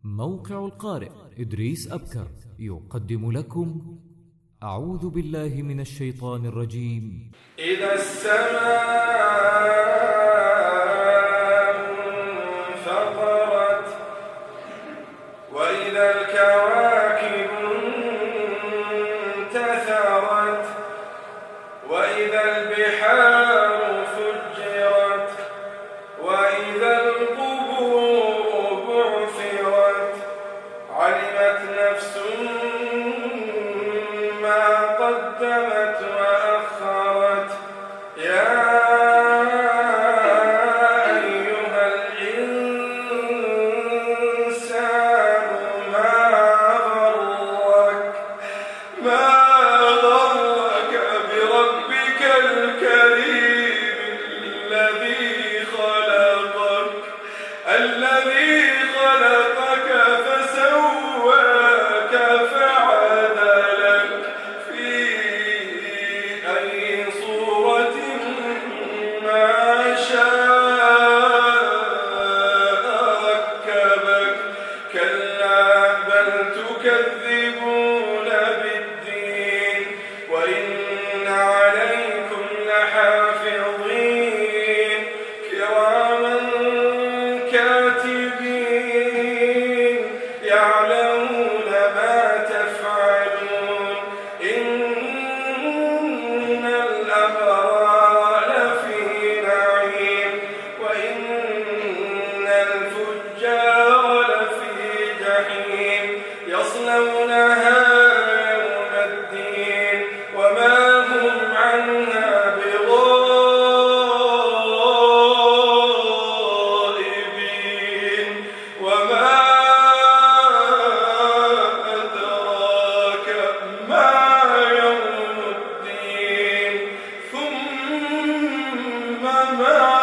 موقع القارئ إدريس أبكر يقدم لكم أعوذ بالله من الشيطان الرجيم. إذا السماء انفطرت وإذا الكواكب انتثرت وإذا البحار فجرت وإذا القبور بعثرت علمت نفس ما قدمت وأخرت يا أيها الإنسان ما غرك بربك الكريم الذي خلقك فسواك فعدلك في أي صورة ما شاء ركبك كلا بل تكذبون بالدين وإن عليكم لحافظين كراما كاتبين يعلمون ما تفعلون إن الأبرار لفي نعيم وإن الفجار لفي جحيم يصلونها يوم الدين وما هم عنها بغائبين وما أدراك ما يوم الدين ثم ما